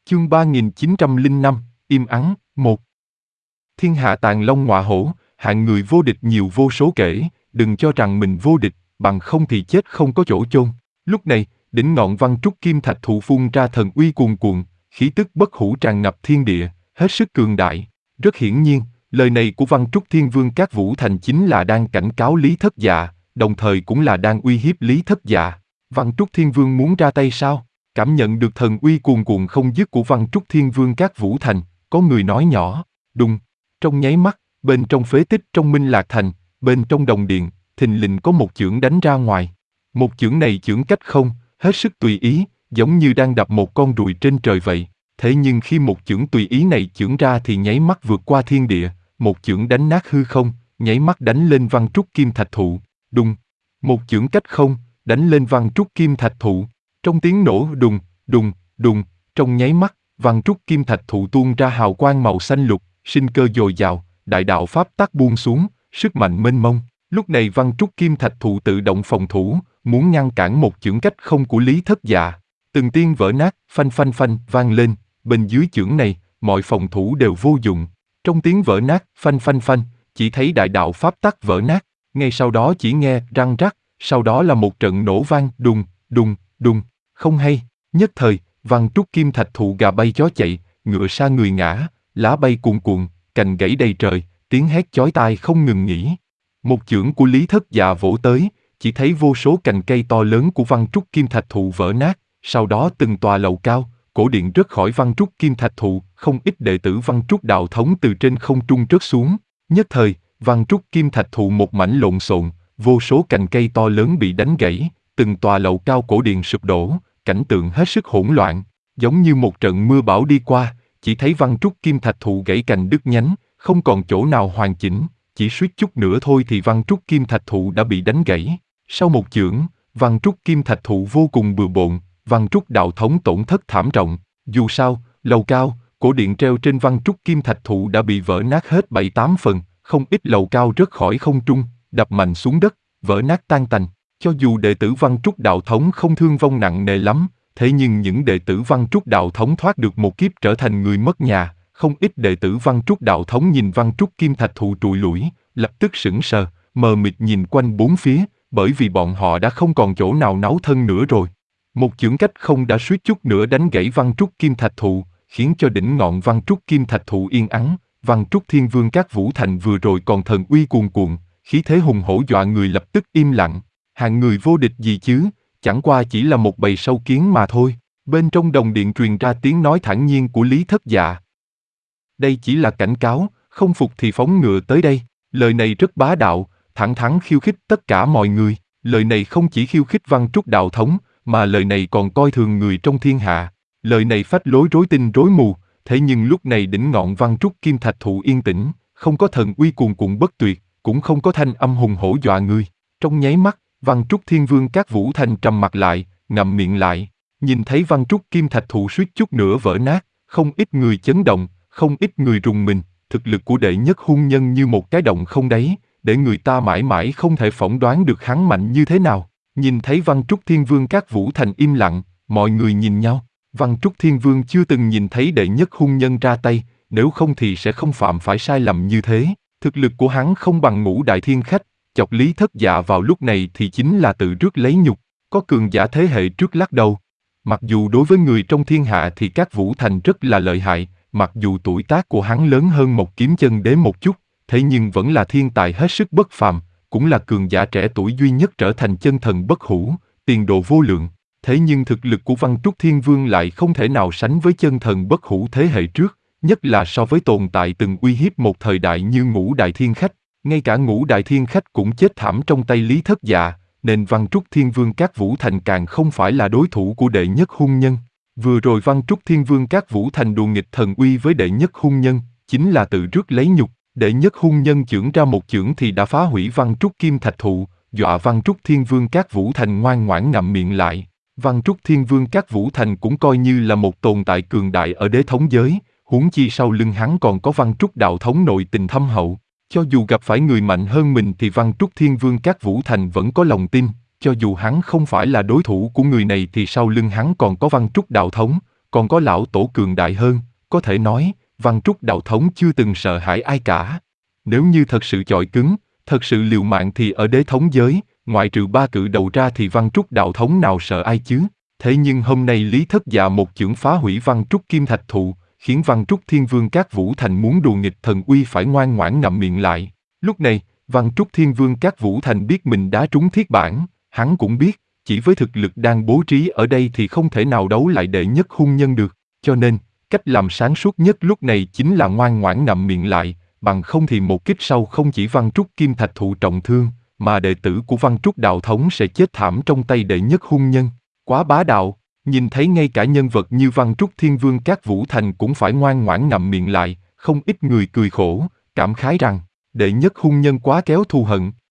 Chương 3905, im ắng, 1. Thiên hạ tàng long ngọa hổ, hạng người vô địch nhiều vô số kể, đừng cho rằng mình vô địch, bằng không thì chết không có chỗ chôn. Lúc này, đỉnh ngọn Văn Trúc Kim Thạch thụ phun ra thần uy cuồn cuộn, khí tức bất hủ tràn ngập thiên địa, hết sức cường đại. Rất hiển nhiên, lời này của Văn Trúc Thiên Vương Các Vũ Thành chính là đang cảnh cáo Lý Thất Dạ, đồng thời cũng là đang uy hiếp Lý Thất Dạ. Văn Trúc Thiên Vương muốn ra tay sao? Cảm nhận được thần uy cuồn cuộn không dứt của Văn Trúc Thiên Vương Các Vũ Thành, có người nói nhỏ, đùng. Trong nháy mắt, bên trong phế tích trong Minh Lạc Thành, bên trong đồng điện, thình lình có một chưởng đánh ra ngoài. Một chưởng này chưởng cách không, hết sức tùy ý, giống như đang đập một con ruồi trên trời vậy. Thế nhưng khi một chưởng tùy ý này chưởng ra thì nháy mắt vượt qua thiên địa, một chưởng đánh nát hư không, nháy mắt đánh lên Văn Trúc Kim Thạch thụ, đùng. Một chưởng cách không, đánh lên Văn Trúc Kim Thạch thụ. Trong tiếng nổ đùng, đùng, đùng, trong nháy mắt, Văn Trúc Kim Thạch thụ tuôn ra hào quang màu xanh lục, sinh cơ dồi dào, đại đạo pháp tắc buông xuống, sức mạnh mênh mông. Lúc này Văn Trúc Kim Thạch thụ tự động phòng thủ, muốn ngăn cản một chưởng cách không của Lý Thất Dạ. Từng tiếng vỡ nát, phanh phanh phanh vang lên, bên dưới chưởng này, mọi phòng thủ đều vô dụng. Trong tiếng vỡ nát, phanh phanh phanh, chỉ thấy đại đạo pháp tắc vỡ nát, ngay sau đó chỉ nghe răng rắc, sau đó là một trận nổ vang, đùng, đùng, đùng, không hay. Nhất thời, Văn Trúc Kim Thạch thụ gà bay chó chạy, ngựa sa người ngã, lá bay cuồn cuộn, cành gãy đầy trời, tiếng hét chói tai không ngừng nghỉ. Một chưởng của Lý Thất Dạ vỗ tới, chỉ thấy vô số cành cây to lớn của Văn Trúc Kim Thạch thụ vỡ nát, sau đó từng tòa lầu cao, cổ điện rớt khỏi Văn Trúc Kim Thạch thụ, không ít đệ tử Văn Trúc đạo thống từ trên không trung rớt xuống. Nhất thời, Văn Trúc Kim Thạch thụ một mảnh lộn xộn, vô số cành cây to lớn bị đánh gãy, từng tòa lầu cao cổ điện sụp đổ, cảnh tượng hết sức hỗn loạn, giống như một trận mưa bão đi qua, chỉ thấy Văn Trúc Kim Thạch thụ gãy cành đứt nhánh, không còn chỗ nào hoàn chỉnh, chỉ suýt chút nữa thôi thì Văn Trúc Kim Thạch thụ đã bị đánh gãy. Sau một chưởng, Văn Trúc Kim Thạch thụ vô cùng bừa bộn, Văn Trúc đạo thống tổn thất thảm trọng. Dù sao, lầu cao, cổ điện treo trên Văn Trúc Kim Thạch thụ đã bị vỡ nát hết 7-8 phần, không ít lầu cao rớt khỏi không trung, đập mạnh xuống đất, vỡ nát tan tành. Cho dù đệ tử Văn Trúc đạo thống không thương vong nặng nề lắm, thế nhưng những đệ tử Văn Trúc đạo thống thoát được một kiếp trở thành người mất nhà, không ít đệ tử Văn Trúc đạo thống nhìn Văn Trúc Kim Thạch thụ trụi lủi, lập tức sững sờ, mờ mịt nhìn quanh bốn phía, bởi vì bọn họ đã không còn chỗ nào náu thân nữa rồi. Một chưởng cách không đã suýt chút nữa đánh gãy Văn Trúc Kim Thạch thụ, khiến cho đỉnh ngọn Văn Trúc Kim Thạch thụ yên ắng. Văn Trúc Thiên Vương Các Vũ Thành vừa rồi còn thần uy cuồn cuộn, khí thế hùng hổ dọa người lập tức im lặng. Hàng người vô địch gì chứ, chẳng qua chỉ là một bầy sâu kiến mà thôi. Bên trong đồng điện truyền ra tiếng nói thản nhiên của Lý Thất Dạ. Đây chỉ là cảnh cáo, không phục thì phóng ngựa tới đây. Lời này rất bá đạo, thẳng thắn khiêu khích tất cả mọi người. Lời này không chỉ khiêu khích Văn Trúc đạo thống, mà lời này còn coi thường người trong thiên hạ. Lời này phách lối rối tinh rối mù, thế nhưng lúc này đỉnh ngọn Văn Trúc Kim Thạch thụ yên tĩnh, không có thần uy cuồn cuộn bất tuyệt, cũng không có thanh âm hùng hổ dọa người. Trong nháy mắt, Văn Trúc Thiên Vương Các Vũ Thành trầm mặt lại, ngậm miệng lại. Nhìn thấy Văn Trúc Kim Thạch thụ suýt chút nữa vỡ nát, không ít người chấn động, không ít người rùng mình. Thực lực của đệ nhất hung nhân như một cái động không đáy, để người ta mãi mãi không thể phỏng đoán được hắn mạnh như thế nào. Nhìn thấy Văn Trúc Thiên Vương Các Vũ Thành im lặng, mọi người nhìn nhau. Văn Trúc Thiên Vương chưa từng nhìn thấy đệ nhất hung nhân ra tay, nếu không thì sẽ không phạm phải sai lầm như thế. Thực lực của hắn không bằng Ngũ Đại Thiên Khách, chọc Lý Thất Dạ vào lúc này thì chính là tự rước lấy nhục. Có cường giả thế hệ trước lắc đầu. Mặc dù đối với người trong thiên hạ thì Các Vũ Thành rất là lợi hại, mặc dù tuổi tác của hắn lớn hơn một kiếm chân đế một chút, thế nhưng vẫn là thiên tài hết sức bất phàm, cũng là cường giả trẻ tuổi duy nhất trở thành chân thần bất hủ, tiền đồ vô lượng. Thế nhưng thực lực của Văn Trúc Thiên Vương lại không thể nào sánh với chân thần bất hủ thế hệ trước, nhất là so với tồn tại từng uy hiếp một thời đại như Ngũ Đại Thiên Khách. Ngay cả Ngũ Đại Thiên Khách cũng chết thảm trong tay Lý Thất Dạ, nên Văn Trúc Thiên Vương Các Vũ Thành càng không phải là đối thủ của đệ nhất hung nhân. Vừa rồi Văn Trúc Thiên Vương Các Vũ Thành đùa nghịch thần uy với đệ nhất hung nhân, chính là tự rước lấy nhục. Đệ nhất hung nhân chưởng ra một chưởng thì đã phá hủy Văn Trúc Kim Thạch thụ, dọa Văn Trúc Thiên Vương Các Vũ Thành ngoan ngoãn ngậm miệng lại. Văn Trúc Thiên Vương Các Vũ Thành cũng coi như là một tồn tại cường đại ở đế thống giới, huống chi sau lưng hắn còn có Văn Trúc đạo thống nội tình thâm hậu. Cho dù gặp phải người mạnh hơn mình thì Văn Trúc Thiên Vương Các Vũ Thành vẫn có lòng tin, cho dù hắn không phải là đối thủ của người này thì sau lưng hắn còn có Văn Trúc đạo thống, còn có lão tổ cường đại hơn, có thể nói, Văn Trúc đạo thống chưa từng sợ hãi ai cả. Nếu như thật sự chọi cứng, thật sự liều mạng thì ở đế thống giới, ngoại trừ ba cự đầu ra thì Văn Trúc đạo thống nào sợ ai chứ? Thế nhưng hôm nay Lý Thất Dạ một chưởng phá hủy Văn Trúc kim thạch thụ, khiến Văn Trúc Thiên Vương Các Vũ Thành muốn đùa nghịch thần uy phải ngoan ngoãn ngậm miệng lại. Lúc này, Văn Trúc Thiên Vương Các Vũ Thành biết mình đá trúng thiết bản, hắn cũng biết, chỉ với thực lực đang bố trí ở đây thì không thể nào đấu lại đệ nhất hung nhân được, cho nên, cách làm sáng suốt nhất lúc này chính là ngoan ngoãn ngậm miệng lại, bằng không thì một kích sau không chỉ Văn Trúc Kim Thạch thụ trọng thương, mà đệ tử của Văn Trúc đạo thống sẽ chết thảm trong tay đệ nhất hung nhân. Quá bá đạo, nhìn thấy ngay cả nhân vật như Văn Trúc Thiên Vương Các Vũ Thành cũng phải ngoan ngoãn ngậm miệng lại, không ít người cười khổ, cảm khái rằng, đệ nhất hung nhân quá kéo thù hận,